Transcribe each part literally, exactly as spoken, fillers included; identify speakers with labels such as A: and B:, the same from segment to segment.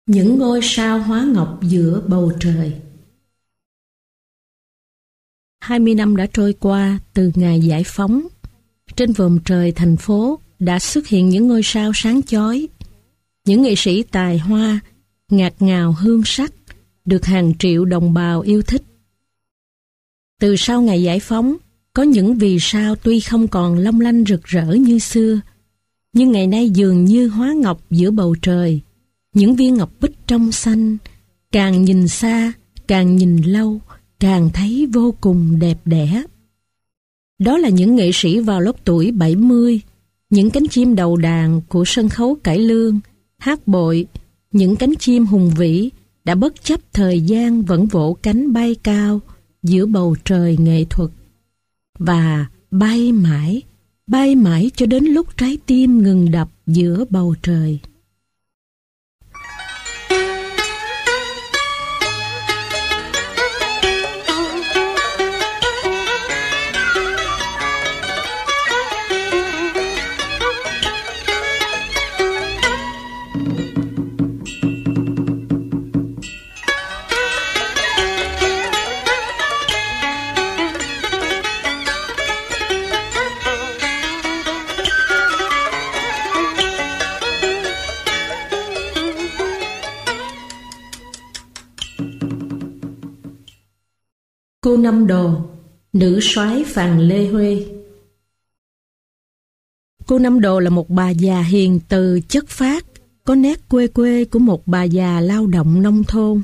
A: Những ngôi sao hóa ngọc giữa bầu trời. Hai mươi năm đã trôi qua từ ngày giải phóng. Trên vòm trời thành phố đã xuất hiện những ngôi sao sáng chói. Những nghệ sĩ tài hoa, ngạt ngào hương sắc, được hàng triệu đồng bào yêu thích. Từ sau ngày giải phóng, có những vì sao tuy không còn long lanh rực rỡ như xưa, nhưng ngày nay dường như hóa ngọc giữa bầu trời. Những viên ngọc bích trong xanh, càng nhìn xa, càng nhìn lâu, càng thấy vô cùng đẹp đẽ. Đó là những nghệ sĩ vào lớp tuổi bảy mươi, những cánh chim đầu đàn của sân khấu cải lương, hát bội, những cánh chim hùng vĩ đã bất chấp thời gian vẫn vỗ cánh bay cao giữa bầu trời nghệ thuật. Và bay mãi, bay mãi cho đến lúc trái tim ngừng đập giữa bầu trời. Cô Năm Đồ, nữ soái Phàn Lê Huê. Cô Năm Đồ là một bà già hiền từ chất phác, có nét quê quê của một bà già lao động nông thôn.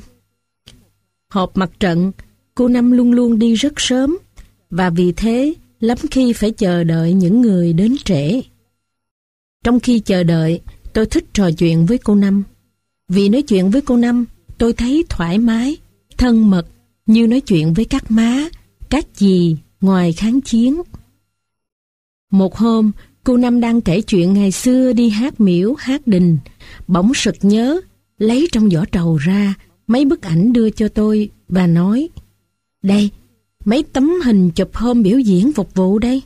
A: Họp mặt trận, cô Năm luôn luôn đi rất sớm, và vì thế lắm khi phải chờ đợi những người đến trễ. Trong khi chờ đợi, tôi thích trò chuyện với cô Năm. Vì nói chuyện với cô Năm, tôi thấy thoải mái, thân mật, như nói chuyện với các má, các dì ngoài kháng chiến. Một hôm, cô Năm đang kể chuyện ngày xưa đi hát miễu, hát đình, bỗng sực nhớ, lấy trong giỏ trầu ra mấy bức ảnh đưa cho tôi và nói: "Đây, mấy tấm hình chụp hôm biểu diễn phục vụ đây."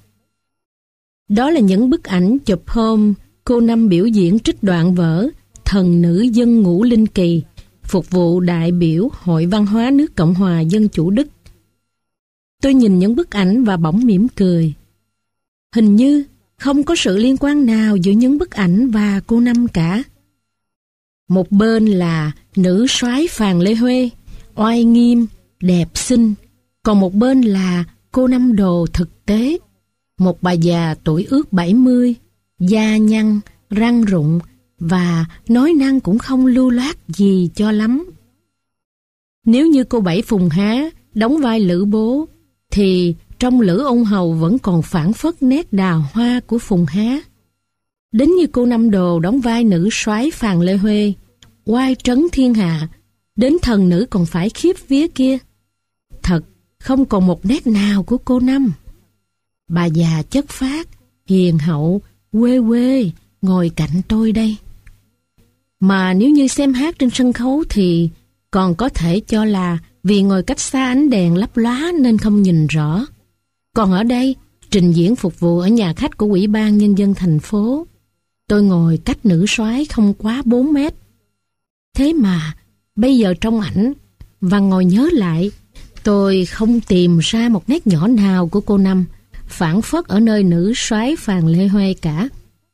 A: Đó là những bức ảnh chụp hôm cô Năm biểu diễn trích đoạn vở Thần nữ dân ngũ linh kỳ, phục vụ đại biểu Hội Văn hóa nước Cộng hòa Dân chủ Đức. Tôi nhìn những bức ảnh và bỗng mỉm cười. Hình như không có sự liên quan nào giữa những bức ảnh và cô Năm cả. Một bên là nữ soái Phàn Lê Huê, oai nghiêm, đẹp xinh, còn một bên là cô Năm Đồ thực tế, một bà già tuổi ước bảy mươi, da nhăn, răng rụng, và nói năng cũng không lưu loát gì cho lắm. Nếu như cô Bảy Phùng Há đóng vai Lữ Bố, thì trong Lữ Ôn Hầu vẫn còn phảng phất nét đào hoa của Phùng Há. Đến như cô Năm Đồ đóng vai nữ soái Phàn Lê Huê, oai trấn thiên hạ, đến thần nữ còn phải khiếp vía kia. Thật, không còn một nét nào của cô Năm. Bà già chất phác, hiền hậu, quê quê, ngồi cạnh tôi đây. Mà nếu như xem hát trên sân khấu thì còn có thể cho là vì ngồi cách xa ánh đèn lấp lóa nên không nhìn rõ. Còn ở đây, trình diễn phục vụ ở nhà khách của Ủy ban Nhân dân thành phố, tôi ngồi cách nữ soái không quá bốn mét. Thế mà, bây giờ trong ảnh, và ngồi nhớ lại, tôi không tìm ra một nét nhỏ nào của cô Năm, phảng phất ở nơi nữ soái Phàn Lê Huê cả.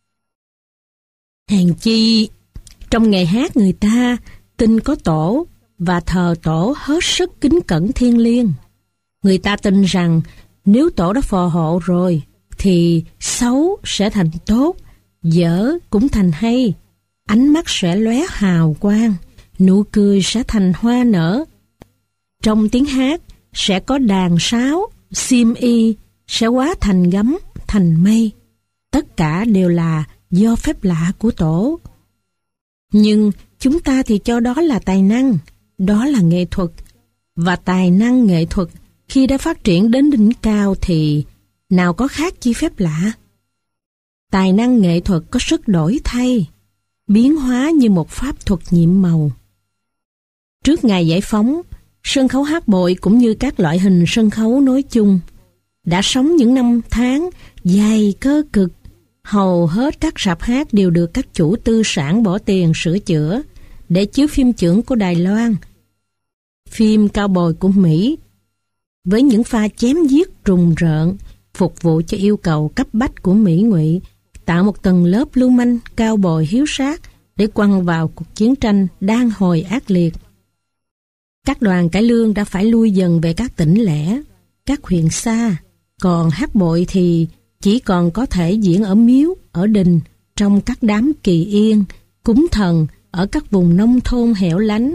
A: Hèn chi, trong ngày hát người ta tin có tổ và thờ tổ hết sức kính cẩn thiêng liêng. Người ta tin rằng nếu tổ đã phò hộ rồi thì xấu sẽ thành tốt, dở cũng thành hay, ánh mắt sẽ lóe hào quang, nụ cười sẽ thành hoa nở. Trong tiếng hát sẽ có đàn sáo, xiêm y sẽ hóa thành gấm, thành mây. Tất cả đều là do phép lạ của tổ. Nhưng chúng ta thì cho đó là tài năng, đó là nghệ thuật. Và tài năng nghệ thuật khi đã phát triển đến đỉnh cao thì nào có khác chi phép lạ. Tài năng nghệ thuật có sức đổi thay, biến hóa như một pháp thuật nhiệm màu. Trước ngày giải phóng, sân khấu hát bội cũng như các loại hình sân khấu nói chung đã sống những năm tháng dài cơ cực. Hầu hết các rạp hát đều được các chủ tư sản bỏ tiền sửa chữa, để chiếu phim chưởng của Đài Loan, phim cao bồi của Mỹ, với những pha chém giết rùng rợn, phục vụ cho yêu cầu cấp bách của Mỹ Ngụy, tạo một tầng lớp lưu manh cao bồi hiếu sát để quăng vào cuộc chiến tranh đang hồi ác liệt. Các đoàn cải lương đã phải lui dần về các tỉnh lẻ, các huyện xa, còn hát bội thì chỉ còn có thể diễn ở miếu, ở đình, trong các đám kỳ yên, cúng thần ở các vùng nông thôn hẻo lánh.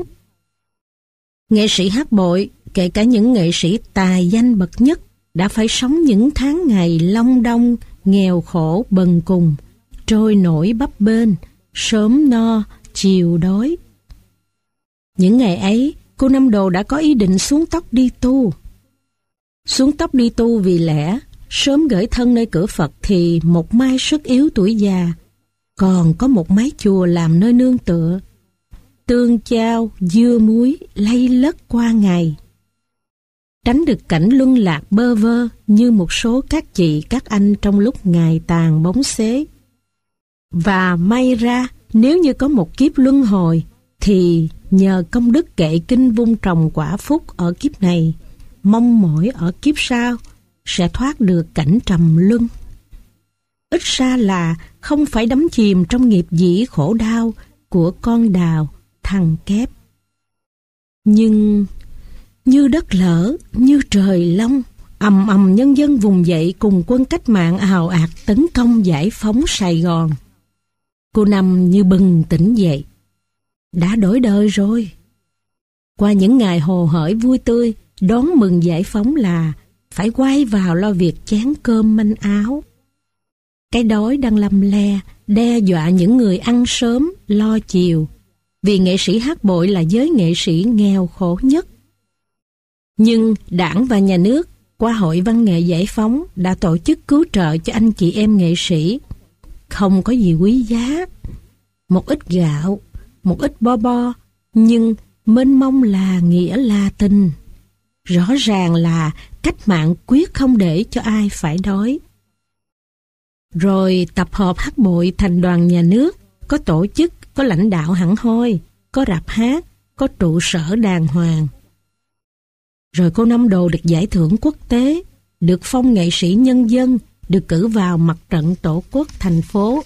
A: Nghệ sĩ hát bội, kể cả những nghệ sĩ tài danh bậc nhất, đã phải sống những tháng ngày long đong, nghèo khổ bần cùng, trôi nổi bấp bênh, sớm no, chiều đói. Những ngày ấy, cô Năm Đồ đã có ý định xuống tóc đi tu. Xuống tóc đi tu vì lẽ, sớm gửi thân nơi cửa Phật thì một mai sức yếu tuổi già, còn có một mái chùa làm nơi nương tựa. Tương chao, dưa muối, lay lất qua ngày. Tránh được cảnh luân lạc bơ vơ như một số các chị các anh trong lúc ngày tàn bóng xế. Và may ra, nếu như có một kiếp luân hồi, thì nhờ công đức kệ kinh vun trồng quả phúc ở kiếp này, mong mỏi ở kiếp sau sẽ thoát được cảnh trầm luân. Ít ra là không phải đắm chìm trong nghiệp dĩ khổ đau của con đào, thằng kép. Nhưng như đất lở, như trời long, ầm ầm nhân dân vùng dậy cùng quân cách mạng ào ạt tấn công giải phóng Sài Gòn. Cô Năm như bừng tỉnh dậy. Đã đổi đời rồi. Qua những ngày hồ hởi vui tươi, đón mừng giải phóng là phải quay vào lo việc chén cơm manh áo. Cái đói đang lầm le, đe dọa những người ăn sớm, lo chiều, vì nghệ sĩ hát bội là giới nghệ sĩ nghèo khổ nhất. Nhưng Đảng và Nhà nước, qua Hội Văn nghệ Giải phóng, đã tổ chức cứu trợ cho anh chị em nghệ sĩ. Không có gì quý giá. Một ít gạo, một ít bo bo, nhưng mênh mông là nghĩa là tình. Rõ ràng là cách mạng quyết không để cho ai phải đói. Rồi tập hợp hát bội thành đoàn nhà nước, có tổ chức, có lãnh đạo hẳn hoi, có rạp hát, có trụ sở đàng hoàng. Rồi cô Năm Đồ được giải thưởng quốc tế, được phong nghệ sĩ nhân dân, được cử vào mặt trận tổ quốc thành phố.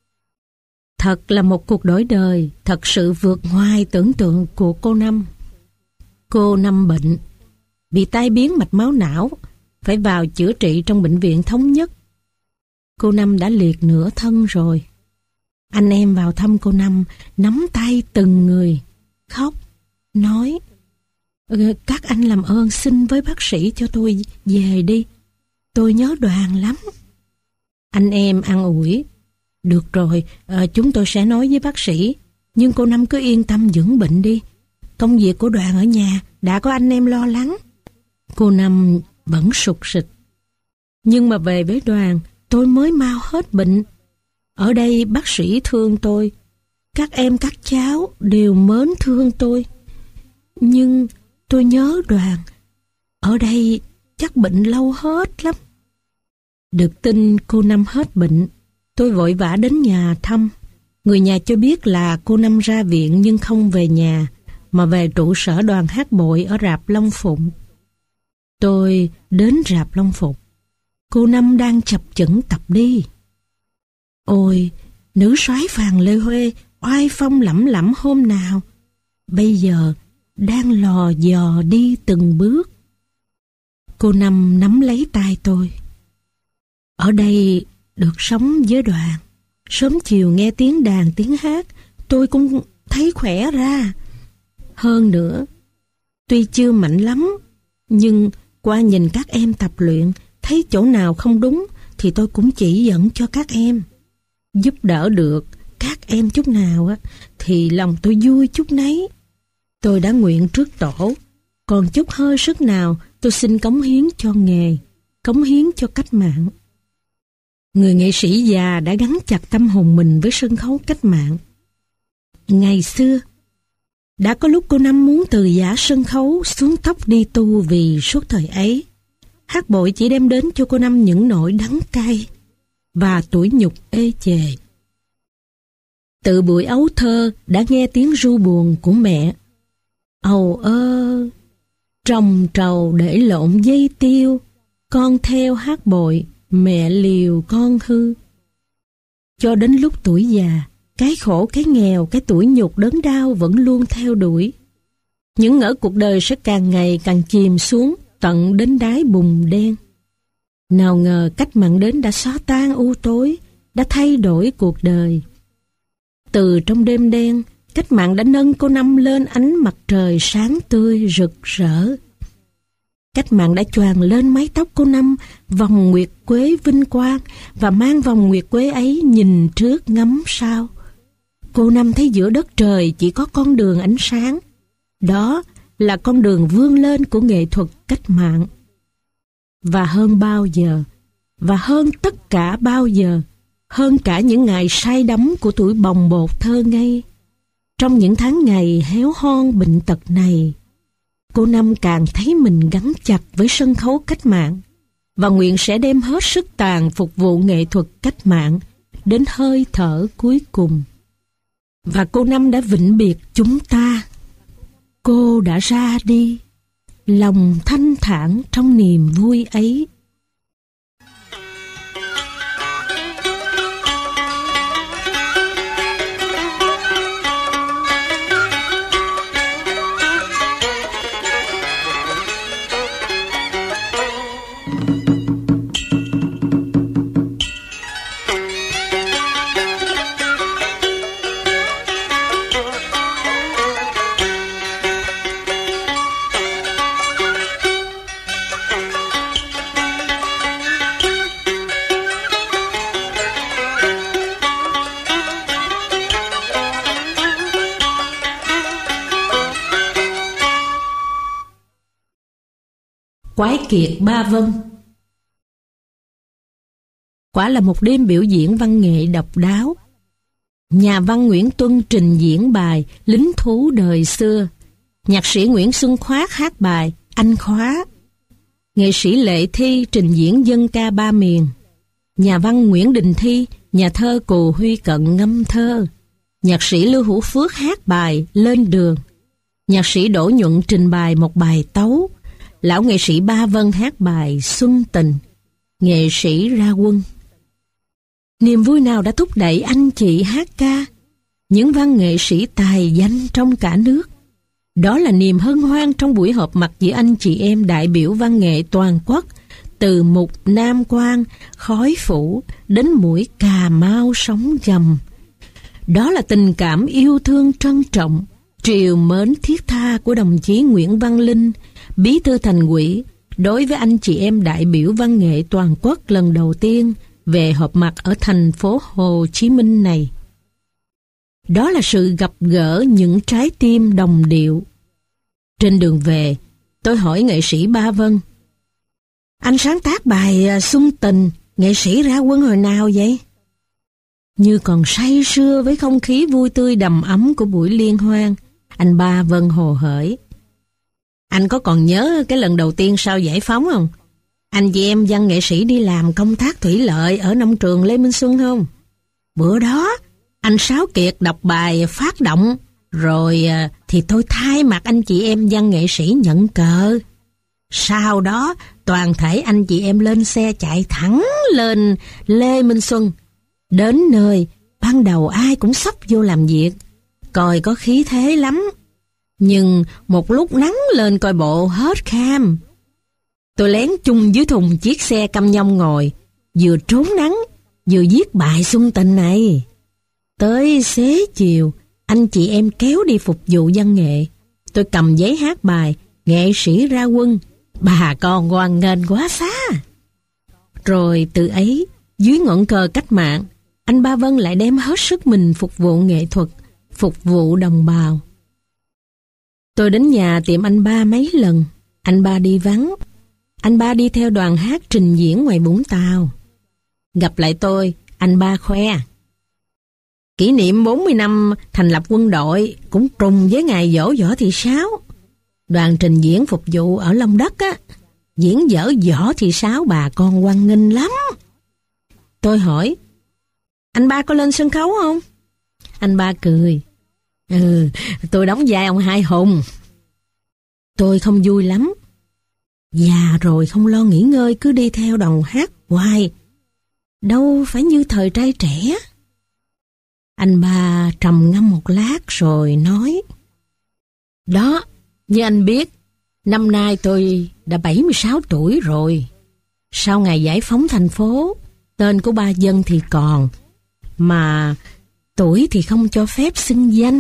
A: Thật là một cuộc đổi đời, thật sự vượt ngoài tưởng tượng của cô Năm. Cô Năm bệnh, bị tai biến mạch máu não, phải vào chữa trị trong bệnh viện Thống Nhất. Cô Năm đã liệt nửa thân rồi. Anh em vào thăm cô Năm, nắm tay từng người, khóc, nói: "Các anh làm ơn xin với bác sĩ cho tôi về đi, tôi nhớ đoàn lắm." Anh em an ủi: "Được rồi, à, chúng tôi sẽ nói với bác sĩ, nhưng cô Năm cứ yên tâm dưỡng bệnh đi. Công việc của đoàn ở nhà đã có anh em lo lắng." Cô Năm vẫn sụt sịt: "Nhưng mà về với đoàn, tôi mới mau hết bệnh. Ở đây bác sĩ thương tôi, các em các cháu đều mến thương tôi. Nhưng tôi nhớ đoàn, ở đây chắc bệnh lâu hết lắm." Được tin cô Năm hết bệnh, tôi vội vã đến nhà thăm. Người nhà cho biết là cô Năm ra viện nhưng không về nhà, mà về trụ sở đoàn hát bội ở rạp Long Phụng. Tôi đến rạp Long Phụng. Cô Năm đang chập chững tập đi. Ôi, nữ soái Phàn Lê Huê oai phong lẫm lẫm hôm nào, bây giờ đang lò dò đi từng bước. Cô Năm nắm lấy tay tôi. Ở đây được sống với đoàn, sớm chiều nghe tiếng đàn tiếng hát, tôi cũng thấy khỏe ra. Hơn nữa, tuy chưa mạnh lắm, nhưng qua nhìn các em tập luyện, thấy chỗ nào không đúng thì tôi cũng chỉ dẫn cho các em. Giúp đỡ được các em chút nào á thì lòng tôi vui chút nấy. Tôi đã nguyện trước tổ, còn chút hơi sức nào tôi xin cống hiến cho nghề, cống hiến cho cách mạng. Người nghệ sĩ già đã gắn chặt tâm hồn mình với sân khấu cách mạng. Ngày xưa, đã có lúc cô Năm muốn từ giã sân khấu xuống tóc đi tu, vì suốt thời ấy, hát bội chỉ đem đến cho cô Năm những nỗi đắng cay và tủi nhục ê chề. Từ buổi ấu thơ đã nghe tiếng ru buồn của mẹ. Ầu ơ, trồng trầu để lộn dây tiêu, con theo hát bội, mẹ liều con hư. Cho đến lúc tuổi già, cái khổ, cái nghèo, cái tủi nhục đớn đau vẫn luôn theo đuổi. Những ngỡ cuộc đời sẽ càng ngày càng chìm xuống tận đến đáy bùn đen. Nào ngờ cách mạng đến đã xóa tan u tối, đã thay đổi cuộc đời. Từ trong đêm đen, cách mạng đã nâng cô Năm lên ánh mặt trời sáng tươi rực rỡ. Cách mạng đã choàng lên mái tóc cô Năm vòng nguyệt quế vinh quang, và mang vòng nguyệt quế ấy nhìn trước ngắm sau. Cô Năm thấy giữa đất trời chỉ có con đường ánh sáng. Đó là con đường vươn lên của nghệ thuật cách mạng. Và hơn bao giờ, và hơn tất cả bao giờ, hơn cả những ngày say đắm của tuổi bồng bột thơ ngây, trong những tháng ngày héo hon bệnh tật này, cô Năm càng thấy mình gắn chặt với sân khấu cách mạng, và nguyện sẽ đem hết sức tàn phục vụ nghệ thuật cách mạng đến hơi thở cuối cùng. Và cô Năm đã vĩnh biệt chúng ta. Cô đã ra đi, lòng thanh thản trong niềm vui ấy. Quái kiệt Ba Vân. Quả là một đêm biểu diễn văn nghệ độc đáo. Nhà văn Nguyễn Tuân trình diễn bài Lính thú đời xưa. Nhạc sĩ Nguyễn Xuân Khoát hát bài Anh Khóa. Nghệ sĩ Lệ Thi trình diễn dân ca ba miền. Nhà văn Nguyễn Đình Thi, nhà thơ Cù Huy Cận ngâm thơ. Nhạc sĩ Lưu Hữu Phước hát bài Lên Đường. Nhạc sĩ Đỗ Nhuận trình bày một bài tấu. Lão nghệ sĩ Ba Vân hát bài Xuân Tình. Nghệ sĩ ra quân. Niềm vui nào đã thúc đẩy anh chị hát ca, những văn nghệ sĩ tài danh trong cả nước? Đó là niềm hân hoan trong buổi họp mặt giữa anh chị em đại biểu văn nghệ toàn quốc, từ mục Nam Quan, Khói Phủ đến mũi Cà Mau sóng dầm. Đó là tình cảm yêu thương trân trọng, triều mến thiết tha của đồng chí Nguyễn Văn Linh, Bí thư Thành ủy, đối với anh chị em đại biểu văn nghệ toàn quốc lần đầu tiên về họp mặt ở thành phố Hồ Chí Minh này. Đó là sự gặp gỡ những trái tim đồng điệu. Trên đường về, tôi hỏi nghệ sĩ Ba Vân: anh sáng tác bài Xuân Tình, nghệ sĩ ra quân hồi nào vậy? Như còn say sưa với không khí vui tươi đầm ấm của buổi liên hoan, anh Ba Vân hồ hởi: anh có còn nhớ cái lần đầu tiên sau giải phóng không? Anh chị em văn nghệ sĩ đi làm công tác thủy lợi ở nông trường Lê Minh Xuân không? Bữa đó, anh Sáu Kiệt đọc bài phát động, rồi thì tôi thay mặt anh chị em văn nghệ sĩ nhận cờ. Sau đó, toàn thể anh chị em lên xe chạy thẳng lên Lê Minh Xuân. Đến nơi, ban đầu ai cũng xốc vô làm việc, coi có khí thế lắm. Nhưng một lúc nắng lên coi bộ hết kham. Tôi lén chung dưới thùng chiếc xe căm nhông ngồi, vừa trốn nắng, vừa viết bài Xuân Tình này. Tới xế chiều, anh chị em kéo đi phục vụ văn nghệ. Tôi cầm giấy hát bài Nghệ sĩ ra quân, bà con hoan nghênh quá xa. Rồi từ ấy, dưới ngọn cờ cách mạng, anh Ba Vân lại đem hết sức mình phục vụ nghệ thuật, phục vụ đồng bào. Tôi đến nhà tìm anh Ba mấy lần, anh Ba đi vắng. Anh Ba đi theo đoàn hát trình diễn ngoài Vũng Tàu. Gặp lại tôi, anh Ba khoe: kỷ niệm bốn mươi năm thành lập quân đội cũng trùng với ngày giỗ Võ Thị Sáu. Đoàn trình diễn phục vụ ở Long Đất á, diễn dở Võ Thị Sáu bà con hoan nghênh lắm. Tôi hỏi: anh Ba có lên sân khấu không? Anh ba cười. Ừ, tôi đóng vai ông Hai Hùng. Tôi không vui lắm. Già rồi không lo nghỉ ngơi, cứ đi theo đoàn hát hoài. Đâu phải như thời trai trẻ. Anh ba trầm ngâm một lát rồi nói. Đó, như anh biết, năm nay tôi đã bảy mươi sáu tuổi rồi. Sau ngày giải phóng thành phố, tên của ba Vân thì còn, mà tuổi thì không cho phép xưng danh.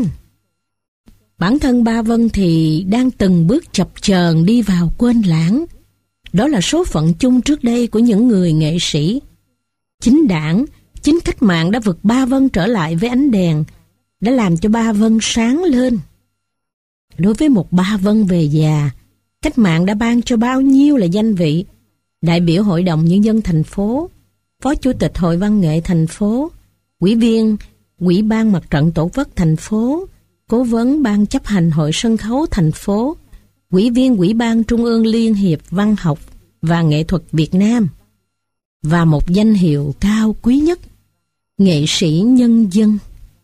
A: Bản thân ba Vân thì đang từng bước chập chờn đi vào quên lãng. Đó là số phận chung trước đây của những người nghệ sĩ. Chính đảng, chính cách mạng đã vực ba Vân trở lại với ánh đèn, đã làm cho ba Vân sáng lên. Đối với một ba Vân về già, cách mạng đã ban cho bao nhiêu là danh vị: đại biểu Hội đồng Nhân dân thành phố, phó chủ tịch Hội văn nghệ thành phố, ủy viên Ủy ban Mặt trận Tổ quốc thành phố, cố vấn ban chấp hành Hội sân khấu thành phố, ủy viên Ủy ban Trung ương Liên hiệp Văn học và Nghệ thuật Việt Nam, và một danh hiệu cao quý nhất, nghệ sĩ nhân dân.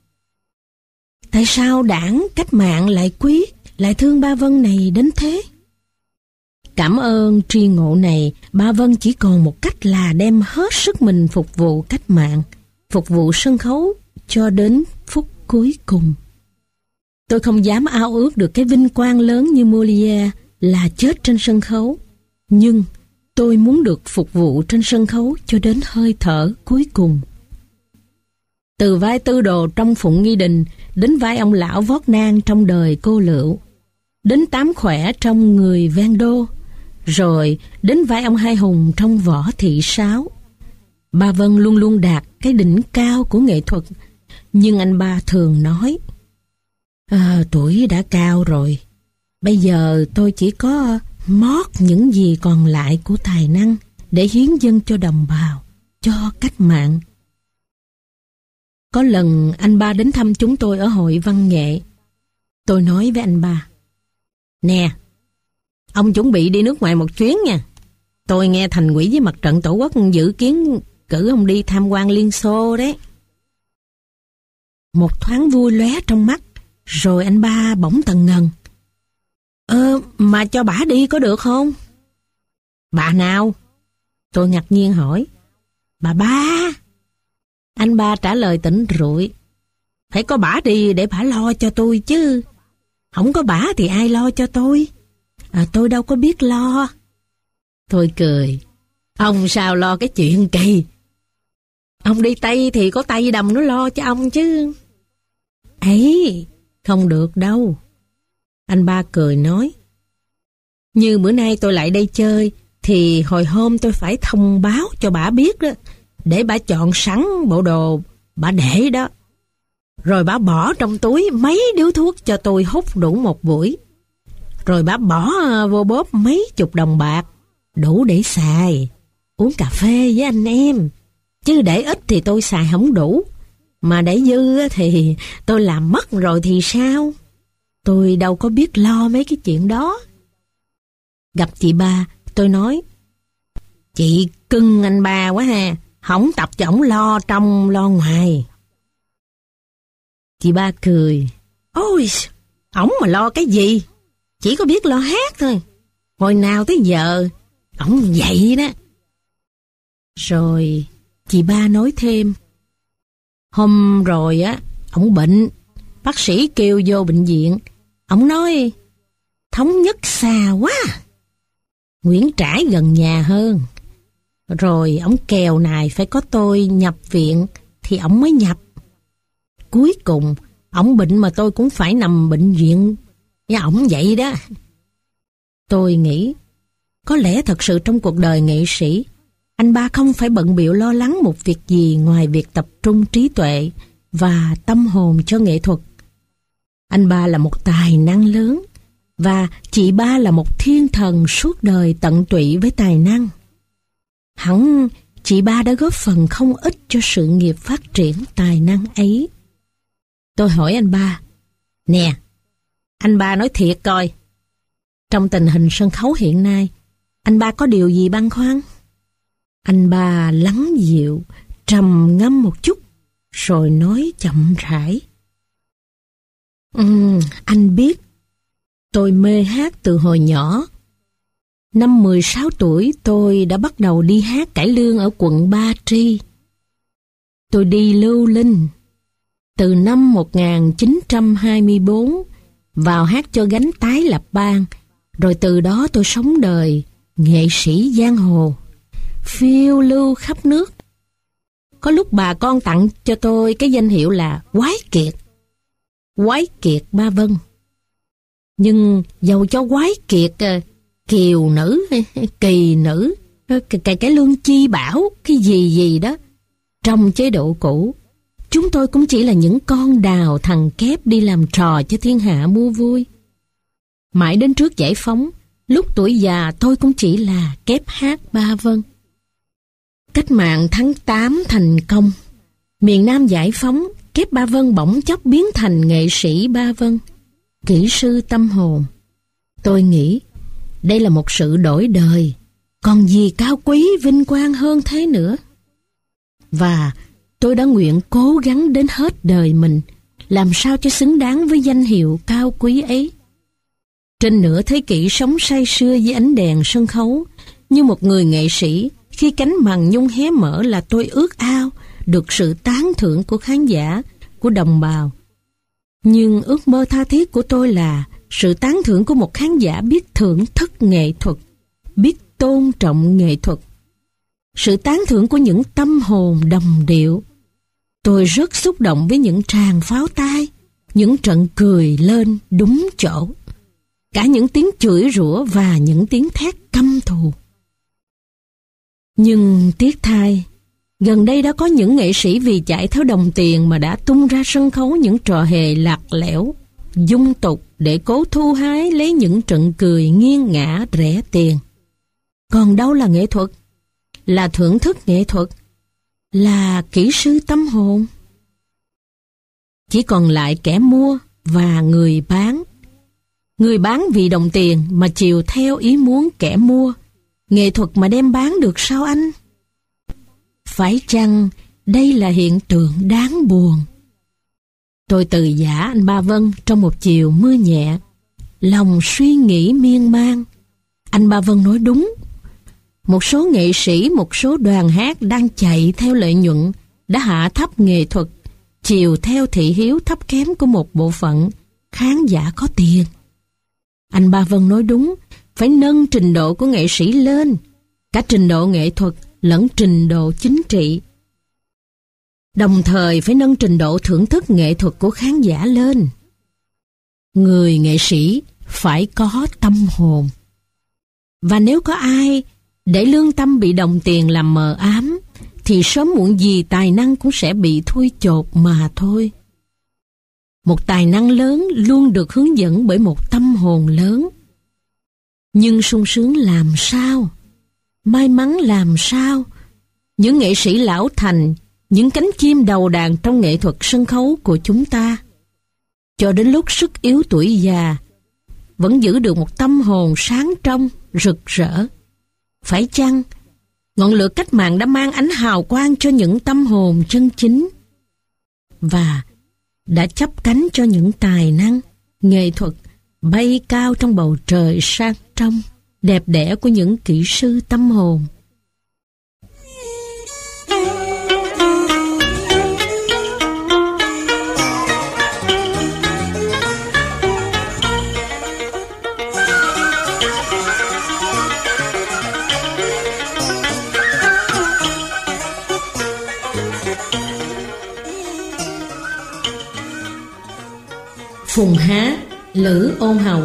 A: Tại sao đảng cách mạng lại quý, lại thương ba Vân này đến thế? Cảm ơn tri ngộ này, ba Vân chỉ còn một cách là đem hết sức mình phục vụ cách mạng, phục vụ sân khấu cho đến phút cuối cùng. Tôi không dám ao ước được cái vinh quang lớn như Molière là chết trên sân khấu, nhưng tôi muốn được phục vụ trên sân khấu cho đến hơi thở cuối cùng. Từ vai Tư Đồ trong Phụng Nghi Đình, đến vai ông lão vót nang trong Đời Cô Lựu, đến Tám Khỏe trong Người Ven Đô, rồi đến vai ông Hai Hùng trong Võ Thị Sáo. Ba Vân luôn luôn đạt cái đỉnh cao của nghệ thuật, nhưng anh ba thường nói, à, tuổi đã cao rồi, bây giờ tôi chỉ có mót những gì còn lại của tài năng để hiến dâng cho đồng bào, cho cách mạng. Có lần anh ba đến thăm chúng tôi ở Hội Văn nghệ. Tôi nói với anh ba, nè, ông chuẩn bị đi nước ngoài một chuyến nha. Tôi nghe Thành ủy với Mặt trận Tổ quốc dự kiến cử ông đi tham quan Liên Xô đấy. Một thoáng vui lóe trong mắt, rồi anh ba bỗng tần ngần. Ơ, mà cho bả đi có được không? Bà nào? Tôi ngạc nhiên hỏi. Bà ba. Anh ba trả lời tỉnh rụi. Phải có bả đi để bả lo cho tôi chứ. Không có bả thì ai lo cho tôi? À, tôi đâu có biết lo. Tôi cười. Ông sao lo cái chuyện kỳ? Ông đi Tây thì có Tây Đầm nó lo cho ông chứ. Ấy, không được đâu. Anh ba cười nói. Như bữa nay tôi lại đây chơi, thì hồi hôm tôi phải thông báo cho bả biết đó, để bả chọn sẵn bộ đồ bả để đó. Rồi bả bỏ trong túi mấy điếu thuốc cho tôi hút đủ một buổi. Rồi bả bỏ vô bóp mấy chục đồng bạc, đủ để xài, uống cà phê với anh em. Chứ để ít thì tôi xài không đủ, mà để dư thì tôi làm mất rồi thì sao? Tôi đâu có biết lo mấy cái chuyện đó. Gặp chị ba, tôi nói, chị cưng anh ba quá ha, không tập cho ổng lo trong lo ngoài. Chị ba cười, ôi, ổng mà lo cái gì? Chỉ có biết lo hát thôi. Hồi nào tới giờ, ổng vậy đó. Rồi chị ba nói thêm, hôm rồi á, ổng bệnh, bác sĩ kêu vô bệnh viện. Ổng nói, Thống Nhất xa quá, Nguyễn Trãi gần nhà hơn. Rồi ổng kèo này phải có tôi nhập viện thì ổng mới nhập. Cuối cùng, ổng bệnh mà tôi cũng phải nằm bệnh viện với ổng vậy đó. Tôi nghĩ, có lẽ thật sự trong cuộc đời nghệ sĩ, anh ba không phải bận bịu lo lắng một việc gì ngoài việc tập trung trí tuệ và tâm hồn cho nghệ thuật. Anh ba là một tài năng lớn, và chị ba là một thiên thần suốt đời tận tụy với tài năng. Hẳn chị ba đã góp phần không ít cho sự nghiệp phát triển tài năng ấy. Tôi hỏi anh ba, nè, anh ba nói thiệt coi, trong tình hình sân khấu hiện nay, anh ba có điều gì băn khoăn? Anh ba lắng dịu, trầm ngâm một chút, rồi nói chậm rãi. Ừm, anh biết, tôi mê hát từ hồi nhỏ. Năm mười sáu tuổi tôi đã bắt đầu đi hát cải lương ở quận Ba Tri. Tôi đi lưu linh từ năm một nghìn chín trăm hai mươi tư vào hát cho gánh tái lập bang, rồi từ đó tôi sống đời nghệ sĩ giang hồ, phiêu lưu khắp nước. Có lúc bà con tặng cho tôi cái danh hiệu là Quái Kiệt, Quái Kiệt Ba Vân. Nhưng dầu cho Quái Kiệt, kiều nữ, kỳ nữ, cái, cái lương chi bảo, cái gì gì đó, trong chế độ cũ, chúng tôi cũng chỉ là những con đào thằng kép đi làm trò cho thiên hạ mua vui. Mãi đến trước giải phóng, lúc tuổi già tôi cũng chỉ là kép hát Ba Vân. Cách mạng tháng tám thành công, miền Nam giải phóng, kép Ba Vân bỗng chốc biến thành nghệ sĩ Ba Vân, kỹ sư tâm hồn. Tôi nghĩ đây là một sự đổi đời, còn gì cao quý vinh quang hơn thế nữa. Và tôi đã nguyện cố gắng đến hết đời mình, làm sao cho xứng đáng với danh hiệu cao quý ấy. Trên nửa thế kỷ sống say sưa với ánh đèn sân khấu, như một người nghệ sĩ, khi cánh màn nhung hé mở là tôi ước ao được sự tán thưởng của khán giả, của đồng bào. Nhưng ước mơ tha thiết của tôi là sự tán thưởng của một khán giả biết thưởng thức nghệ thuật, biết tôn trọng nghệ thuật. Sự tán thưởng của những tâm hồn đồng điệu. Tôi rất xúc động với những tràng pháo tay, những trận cười lên đúng chỗ, cả những tiếng chửi rủa và những tiếng thét căm thù. Nhưng tiếc thay, gần đây đã có những nghệ sĩ vì chạy theo đồng tiền mà đã tung ra sân khấu những trò hề lạc lẽo, dung tục để cố thu hái lấy những trận cười nghiêng ngã rẻ tiền. Còn đâu là nghệ thuật, là thưởng thức nghệ thuật, là kỹ sư tâm hồn? Chỉ còn lại kẻ mua và người bán. Người bán vì đồng tiền mà chiều theo ý muốn kẻ mua, nghệ thuật mà đem bán được sao anh? Phải chăng đây là hiện tượng đáng buồn? Tôi từ giã anh Ba Vân trong một chiều mưa nhẹ, lòng suy nghĩ miên man. Anh Ba Vân nói đúng. Một số nghệ sĩ, một số đoàn hát đang chạy theo lợi nhuận, đã hạ thấp nghệ thuật, chiều theo thị hiếu thấp kém của một bộ phận khán giả có tiền. Anh Ba Vân nói đúng, phải nâng trình độ của nghệ sĩ lên, cả trình độ nghệ thuật lẫn trình độ chính trị. Đồng thời phải nâng trình độ thưởng thức nghệ thuật của khán giả lên. Người nghệ sĩ phải có tâm hồn. Và nếu có ai để lương tâm bị đồng tiền làm mờ ám, thì sớm muộn gì tài năng cũng sẽ bị thui chột mà thôi. Một tài năng lớn luôn được hướng dẫn bởi một tâm hồn lớn. Nhưng sung sướng làm sao? May mắn làm sao? Những nghệ sĩ lão thành, những cánh chim đầu đàn trong nghệ thuật sân khấu của chúng ta, cho đến lúc sức yếu tuổi già, vẫn giữ được một tâm hồn sáng trong, rực rỡ. Phải chăng ngọn lửa cách mạng đã mang ánh hào quang cho những tâm hồn chân chính và đã chắp cánh cho những tài năng, nghệ thuật bay cao trong bầu trời sang trong, đẹp đẽ của những kỹ sư tâm hồn? Phùng Há, Lữ Ôn Hầu.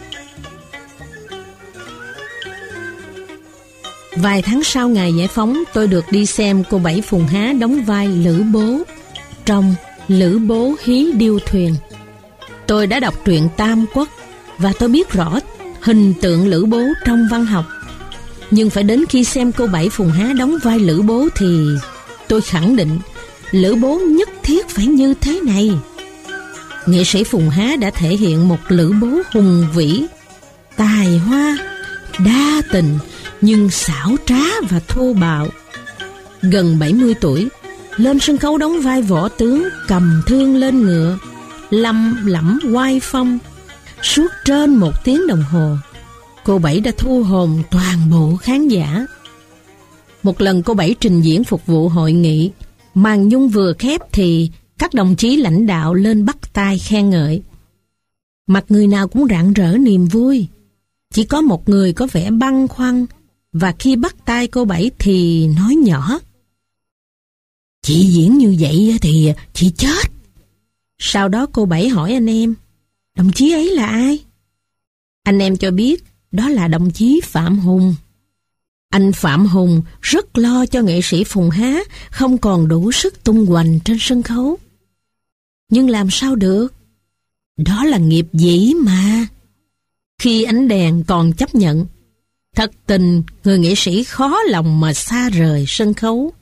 A: Vài tháng sau ngày giải phóng, tôi được đi xem cô Bảy Phùng Há đóng vai Lữ Bố trong Lữ Bố Hí Điêu Thuyền. Tôi đã đọc truyện Tam Quốc và tôi biết rõ hình tượng Lữ Bố trong văn học. Nhưng phải đến khi xem cô Bảy Phùng Há đóng vai Lữ Bố thì tôi khẳng định Lữ Bố nhất thiết phải như thế này. Nghệ sĩ Phùng Há đã thể hiện một Lữ Bố hùng vĩ, tài hoa, đa tình nhưng xảo trá và thô bạo. Gần bảy mươi tuổi, lên sân khấu đóng vai võ tướng cầm thương lên ngựa, lâm lẫm oai phong. Suốt trên một tiếng đồng hồ, cô Bảy đã thu hồn toàn bộ khán giả. Một lần cô Bảy trình diễn phục vụ hội nghị, màn nhung vừa khép thì các đồng chí lãnh đạo lên bắt tay khen ngợi. Mặt người nào cũng rạng rỡ niềm vui. Chỉ có một người có vẻ băn khoăn, và khi bắt tay cô Bảy thì nói nhỏ: "Chị diễn như vậy thì chị chết." Sau đó cô Bảy hỏi anh em: "Đồng chí ấy là ai?" Anh em cho biết đó là đồng chí Phạm Hùng. Anh Phạm Hùng rất lo cho nghệ sĩ Phùng Há không còn đủ sức tung hoành trên sân khấu. Nhưng làm sao được? Đó là nghiệp dĩ mà. Khi ánh đèn còn chấp nhận, thật tình người nghệ sĩ khó lòng mà xa rời sân khấu.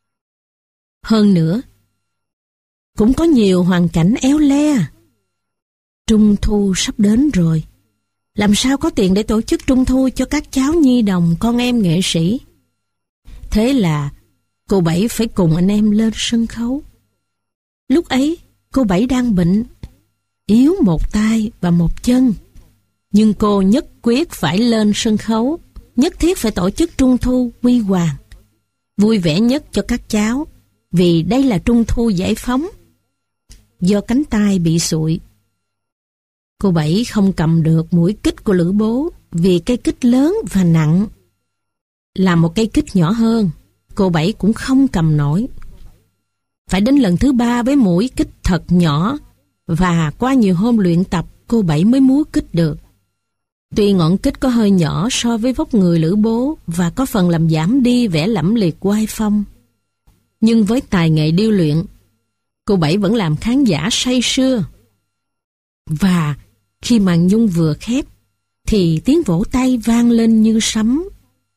A: Hơn nữa, cũng có nhiều hoàn cảnh éo le. Trung thu sắp đến rồi. Làm sao có tiền để tổ chức trung thu cho các cháu nhi đồng, con em nghệ sĩ? Thế là cô Bảy phải cùng anh em lên sân khấu. Lúc ấy, cô Bảy đang bệnh, yếu một tay và một chân. Nhưng cô nhất quyết phải lên sân khấu, nhất thiết phải tổ chức trung thu huy hoàng, vui vẻ nhất cho các cháu, vì đây là trung thu giải phóng. Do cánh tay bị sụi, cô Bảy không cầm được mũi kích của Lữ Bố vì cây kích lớn và nặng. Làm một cây kích nhỏ hơn, cô Bảy cũng không cầm nổi. Phải đến lần thứ ba với mũi kích thật nhỏ, và qua nhiều hôm luyện tập, cô Bảy mới múa kích được. Tuy ngọn kích có hơi nhỏ so với vóc người Lữ Bố và có phần làm giảm đi vẻ lẫm liệt oai phong, nhưng với tài nghệ điêu luyện, cô Bảy vẫn làm khán giả say sưa. Và khi màn nhung vừa khép, thì tiếng vỗ tay vang lên như sấm.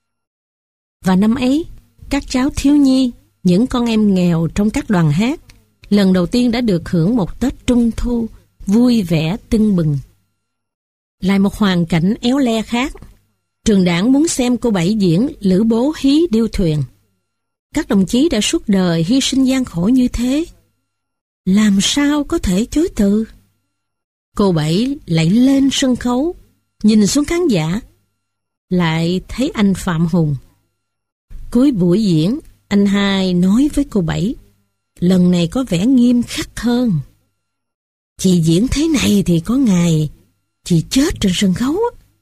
A: Và năm ấy, các cháu thiếu nhi, những con em nghèo trong các đoàn hát, lần đầu tiên đã được hưởng một Tết Trung Thu vui vẻ tưng bừng. Lại một hoàn cảnh éo le khác. Trường Đảng muốn xem cô Bảy diễn Lữ Bố hí điêu thuyền. Các đồng chí đã suốt đời hy sinh gian khổ như thế, làm sao có thể chối từ? Cô Bảy lại lên sân khấu, nhìn xuống khán giả, lại thấy anh Phạm Hùng. Cuối buổi diễn, anh hai nói với cô Bảy, lần này có vẻ nghiêm khắc hơn. Chị diễn thế này thì có ngày chị chết trên sân khấu.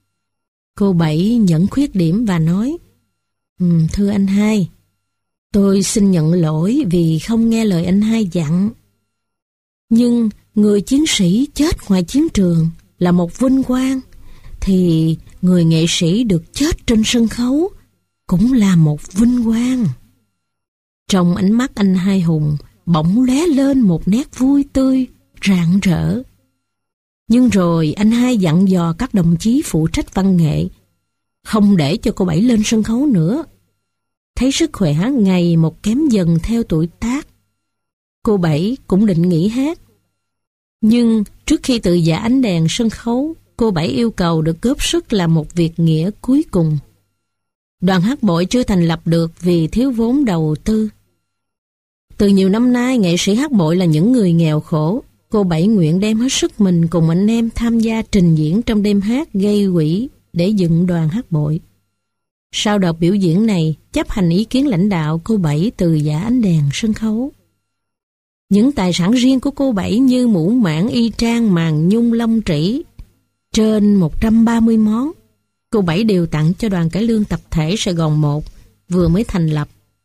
A: Cô Bảy nhận khuyết điểm và nói, um, thưa anh hai, tôi xin nhận lỗi vì không nghe lời anh hai dặn. Nhưng người chiến sĩ chết ngoài chiến trường là một vinh quang, thì người nghệ sĩ được chết trên sân khấu cũng là một vinh quang. Trong ánh mắt anh hai Hùng bỗng lóe lên một nét vui tươi, rạng rỡ. Nhưng rồi anh hai dặn dò các đồng chí phụ trách văn nghệ không để cho cô Bảy lên sân khấu nữa. Thấy sức khỏe ngày một kém dần theo tuổi tác, cô Bảy cũng định nghỉ hát. Nhưng trước khi tự giả ánh đèn sân khấu, cô Bảy yêu cầu được góp sức làm một việc nghĩa cuối cùng. Đoàn hát bội chưa thành lập được vì thiếu vốn đầu tư. Từ nhiều năm nay, nghệ sĩ hát bội là những người nghèo khổ. Cô Bảy nguyện đem hết sức mình cùng anh em tham gia trình diễn trong đêm hát gây quỹ để dựng đoàn hát bội. Sau đợt biểu diễn này, chấp hành ý kiến lãnh đạo, cô Bảy từ giả ánh đèn sân khấu. Những tài sản riêng của cô Bảy như mũ mãn y trang, màn nhung lông trĩ, trên một trăm ba mươi món, cô Bảy đều tặng cho đoàn cải lương tập thể Sài Gòn một vừa mới thành lập.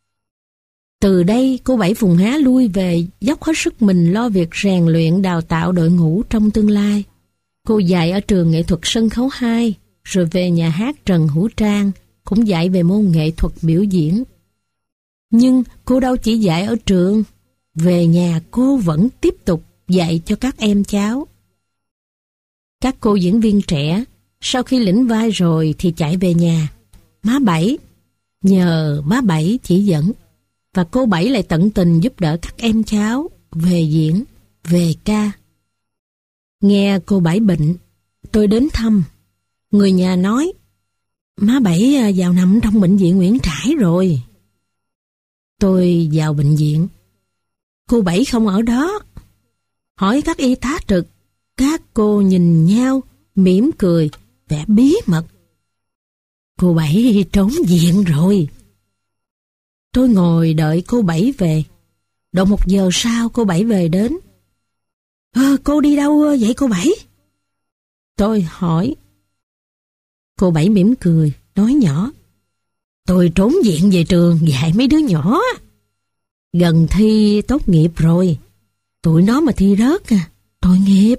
A: Từ đây, cô Bảy Phùng Há lui về dốc hết sức mình lo việc rèn luyện đào tạo đội ngũ trong tương lai. Cô dạy ở trường nghệ thuật sân khấu hai, rồi về nhà hát Trần Hữu Trang, cũng dạy về môn nghệ thuật biểu diễn. Nhưng cô đâu chỉ dạy ở trường, về nhà cô vẫn tiếp tục dạy cho các em cháu. Các cô diễn viên trẻ, sau khi lĩnh vai rồi thì chạy về nhà. Má Bảy, nhờ má Bảy chỉ dẫn, và cô Bảy lại tận tình giúp đỡ các em cháu về diễn, về ca. Nghe cô Bảy bệnh, tôi đến thăm. Người nhà nói, má Bảy vào nằm trong bệnh viện Nguyễn Trãi rồi. Tôi vào bệnh viện. Cô Bảy không ở đó. hỏi các y tá trực. Các cô nhìn nhau, mỉm cười, vẻ bí mật. Cô Bảy trốn viện rồi. Tôi ngồi đợi cô Bảy về. Độ một giờ sau cô Bảy về đến. Ờ, cô đi đâu vậy cô Bảy? Tôi hỏi. Cô Bảy mỉm cười, nói nhỏ. Tôi trốn viện về trường dạy mấy đứa nhỏ. Gần thi tốt nghiệp rồi. Tụi nó mà thi rớt à, tội nghiệp.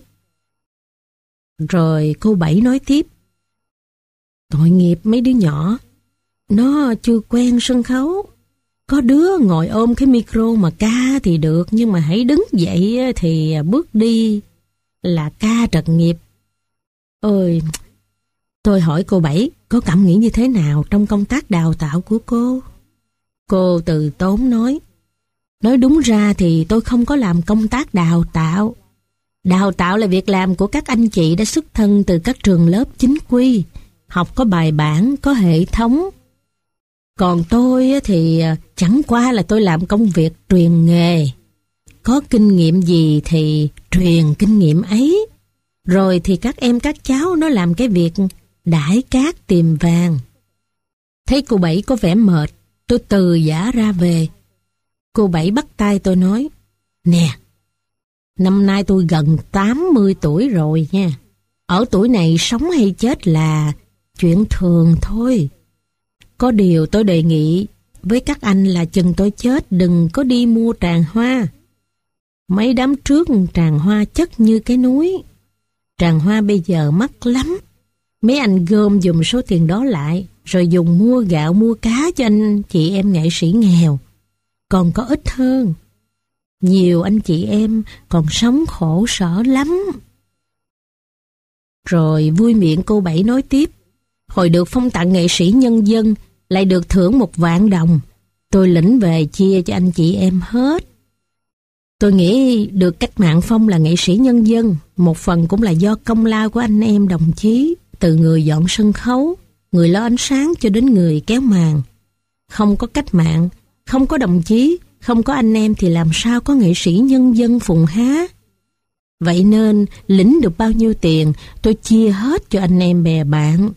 A: Rồi cô Bảy nói tiếp. Tội nghiệp mấy đứa nhỏ. Nó chưa quen sân khấu. Có đứa ngồi ôm cái micro mà ca thì được, nhưng mà hãy đứng dậy thì bước đi là ca trật nghiệp. Ôi, tôi hỏi cô Bảy có cảm nghĩ như thế nào trong công tác đào tạo của cô? Cô từ tốn nói. Nói đúng ra thì tôi không có làm công tác đào tạo. Đào tạo là việc làm của các anh chị đã xuất thân từ các trường lớp chính quy, học có bài bản, có hệ thống. Còn tôi thì chẳng qua là tôi làm công việc truyền nghề. Có kinh nghiệm gì thì truyền kinh nghiệm ấy. Rồi thì các em các cháu nó làm cái việc đãi cát tìm vàng. Thấy cô Bảy có vẻ mệt, tôi từ giã ra về. Cô Bảy bắt tay tôi nói. Nè, năm nay tôi gần tám mươi tuổi rồi nha. Ở tuổi này sống hay chết là chuyện thường thôi. Có điều tôi đề nghị với các anh là chừng tôi chết đừng có đi mua tràng hoa. Mấy đám trước tràng hoa chất như cái núi. Tràng hoa bây giờ mắc lắm. Mấy anh gom dùm số tiền đó lại, rồi dùng mua gạo mua cá cho anh chị em nghệ sĩ nghèo. Còn có ít hơn. Nhiều anh chị em còn sống khổ sở lắm. Rồi vui miệng cô Bảy nói tiếp. Hồi được phong tặng nghệ sĩ nhân dân, lại được thưởng một vạn đồng. Tôi lĩnh về chia cho anh chị em hết. Tôi nghĩ được cách mạng phong là nghệ sĩ nhân dân, một phần cũng là do công lao của anh em đồng chí, từ người dọn sân khấu, người lo ánh sáng cho đến người kéo màn. Không có cách mạng, không có đồng chí, không có anh em thì làm sao có nghệ sĩ nhân dân phùng há. Vậy nên lĩnh được bao nhiêu tiền tôi chia hết cho anh em bè bạn.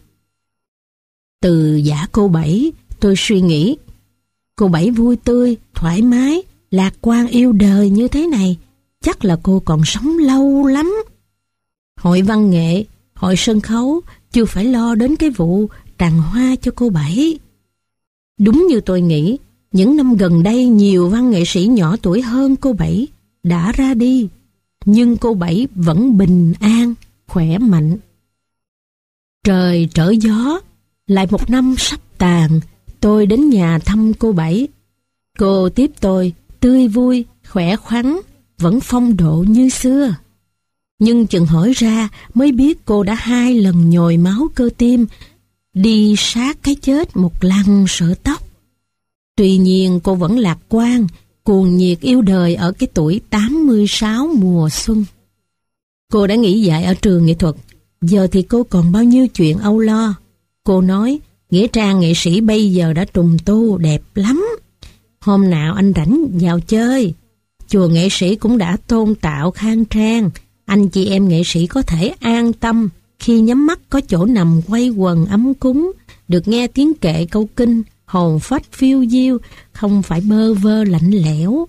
A: Từ giả cô Bảy, tôi suy nghĩ, cô Bảy vui tươi, thoải mái, lạc quan yêu đời như thế này, chắc là cô còn sống lâu lắm. Hội văn nghệ, hội sân khấu chưa phải lo đến cái vụ tràng hoa cho cô Bảy. Đúng như tôi nghĩ, những năm gần đây nhiều văn nghệ sĩ nhỏ tuổi hơn cô Bảy đã ra đi, nhưng cô Bảy vẫn bình an, khỏe mạnh. Trời trở gió, lại một năm sắp tàn, tôi đến nhà thăm cô Bảy. Cô tiếp tôi, tươi vui, khỏe khoắn, vẫn phong độ như xưa. Nhưng chừng hỏi ra mới biết cô đã hai lần nhồi máu cơ tim, đi sát cái chết một lần sợ tóc. Tuy nhiên cô vẫn lạc quan, cuồng nhiệt yêu đời ở cái tuổi tám mươi sáu mùa xuân. Cô đã nghỉ dạy ở trường nghệ thuật, giờ thì cô còn bao nhiêu chuyện âu lo. Cô nói, nghĩa trang nghệ sĩ bây giờ đã trùng tu đẹp lắm. Hôm nào anh rảnh vào chơi. Chùa nghệ sĩ cũng đã tôn tạo khang trang. Anh chị em nghệ sĩ có thể an tâm khi nhắm mắt có chỗ nằm quay quần ấm cúng, được nghe tiếng kệ câu kinh, hồn phách phiêu diêu, không phải bơ vơ lạnh lẽo.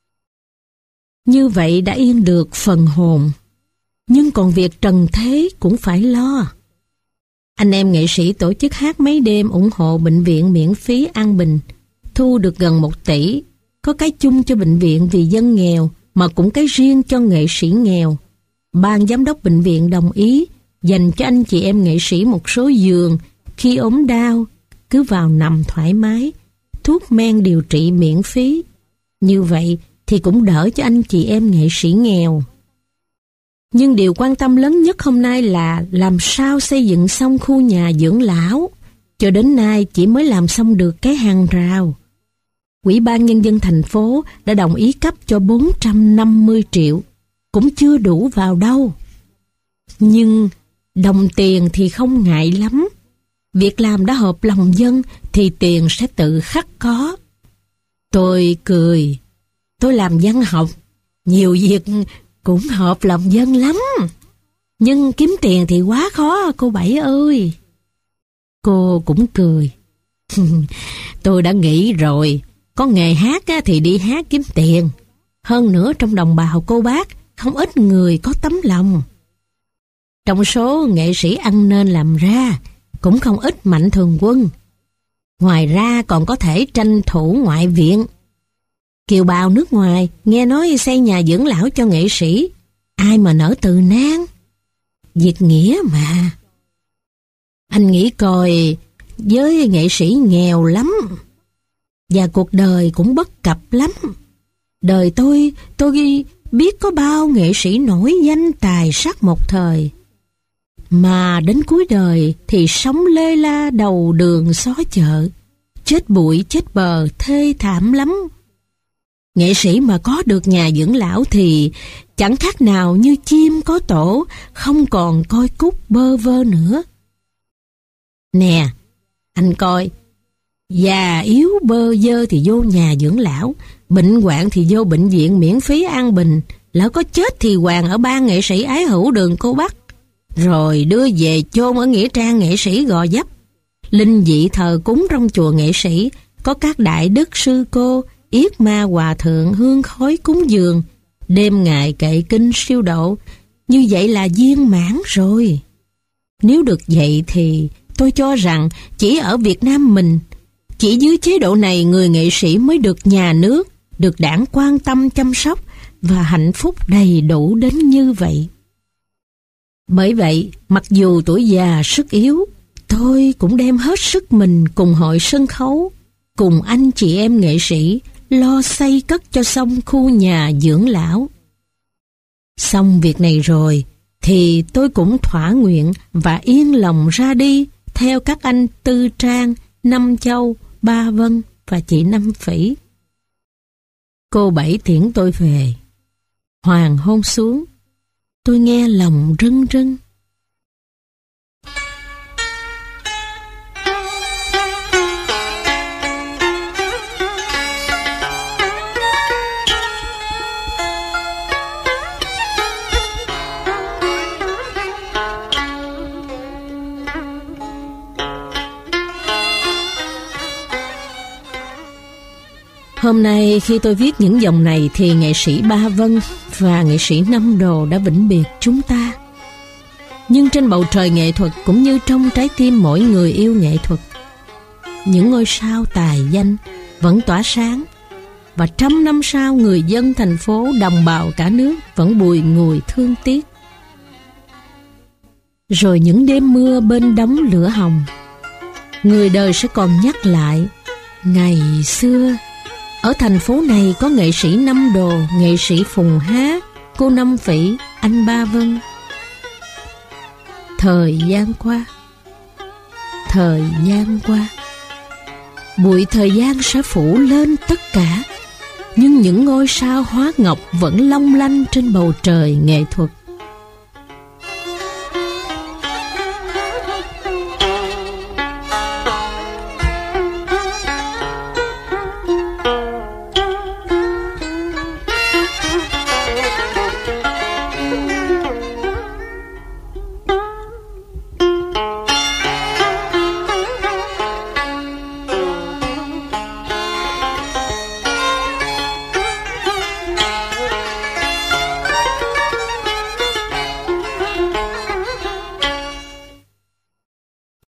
A: Như vậy đã yên được phần hồn. Nhưng còn việc trần thế cũng phải lo. Anh em nghệ sĩ tổ chức hát mấy đêm ủng hộ bệnh viện miễn phí An Bình, thu được gần một tỷ, có cái chung cho bệnh viện vì dân nghèo, mà cũng cái riêng cho nghệ sĩ nghèo. Ban giám đốc bệnh viện đồng ý dành cho anh chị em nghệ sĩ một số giường, khi ốm đau, cứ vào nằm thoải mái, thuốc men điều trị miễn phí. Như vậy thì cũng đỡ cho anh chị em nghệ sĩ nghèo. Nhưng điều quan tâm lớn nhất hôm nay là làm sao xây dựng xong khu nhà dưỡng lão. Cho đến nay chỉ mới làm xong được cái hàng rào. Ủy ban Nhân dân thành phố đã đồng ý cấp cho bốn trăm năm mươi triệu, cũng chưa đủ vào đâu. Nhưng đồng tiền thì không ngại lắm. Việc làm đã hợp lòng dân thì tiền sẽ tự khắc có. Tôi cười. Tôi làm văn học, nhiều việc cũng hợp lòng dân lắm. Nhưng kiếm tiền thì quá khó cô Bảy ơi. Cô cũng cười. Tôi đã nghĩ rồi, có nghề hát thì đi hát kiếm tiền. Hơn nữa trong đồng bào cô bác không ít người có tấm lòng. Trong số nghệ sĩ ăn nên làm ra cũng không ít mạnh thường quân. Ngoài ra còn có thể tranh thủ ngoại viện. Kiều bào nước ngoài nghe nói xây nhà dưỡng lão cho nghệ sĩ, ai mà nỡ từ nan. Việc nghĩa mà. Anh nghĩ coi, với nghệ sĩ nghèo lắm, và cuộc đời cũng bất cập lắm. Đời tôi, tôi biết có bao nghệ sĩ nổi danh tài sắc một thời, mà đến cuối đời thì sống lê la đầu đường xó chợ, chết bụi chết bờ thê thảm lắm. Nghệ sĩ mà có được nhà dưỡng lão thì chẳng khác nào như chim có tổ, không còn coi cúc bơ vơ nữa. Nè, anh coi, già yếu bơ vơ thì vô nhà dưỡng lão, bệnh hoạn thì vô bệnh viện miễn phí an bình, lỡ có chết thì hoàng ở ban nghệ sĩ ái hữu đường cô Bắc, rồi đưa về chôn ở nghĩa trang nghệ sĩ Gò Vấp. Linh dị thờ cúng trong chùa nghệ sĩ, có các đại đức sư cô, yết ma hòa thượng hương khói cúng dường, đêm ngày kệ kinh siêu độ. Như vậy là viên mãn rồi. Nếu được vậy thì tôi cho rằng chỉ ở Việt Nam mình, chỉ dưới chế độ này người nghệ sĩ mới được nhà nước, được đảng quan tâm chăm sóc và hạnh phúc đầy đủ đến như vậy. Bởi vậy, mặc dù tuổi già sức yếu, tôi cũng đem hết sức mình cùng hội sân khấu, cùng anh chị em nghệ sĩ lo xây cất cho xong khu nhà dưỡng lão. Xong việc này rồi thì tôi cũng thỏa nguyện và yên lòng ra đi theo các anh Tư Trang, Năm Châu, Ba Vân và chị Năm Phỉ. Cô Bảy tiễn tôi về. Hoàng hôn xuống, tôi nghe lòng rưng rưng. Hôm nay khi tôi viết những dòng này thì nghệ sĩ Ba Vân và nghệ sĩ Năm Đồ đã vĩnh biệt chúng ta. Nhưng trên bầu trời nghệ thuật cũng như trong trái tim mỗi người yêu nghệ thuật, những ngôi sao tài danh vẫn tỏa sáng, và trăm năm sau người dân thành phố, đồng bào cả nước vẫn bùi ngùi thương tiếc. Rồi những đêm mưa bên đống lửa hồng, người đời sẽ còn nhắc lại ngày xưa ở thành phố này có nghệ sĩ Năm Đồ, nghệ sĩ Phùng Há, cô Năm Phỉ, anh Ba Vân. Thời gian qua, thời gian qua, bụi thời gian sẽ phủ lên tất cả, nhưng những ngôi sao hóa ngọc vẫn long lanh trên bầu trời nghệ thuật.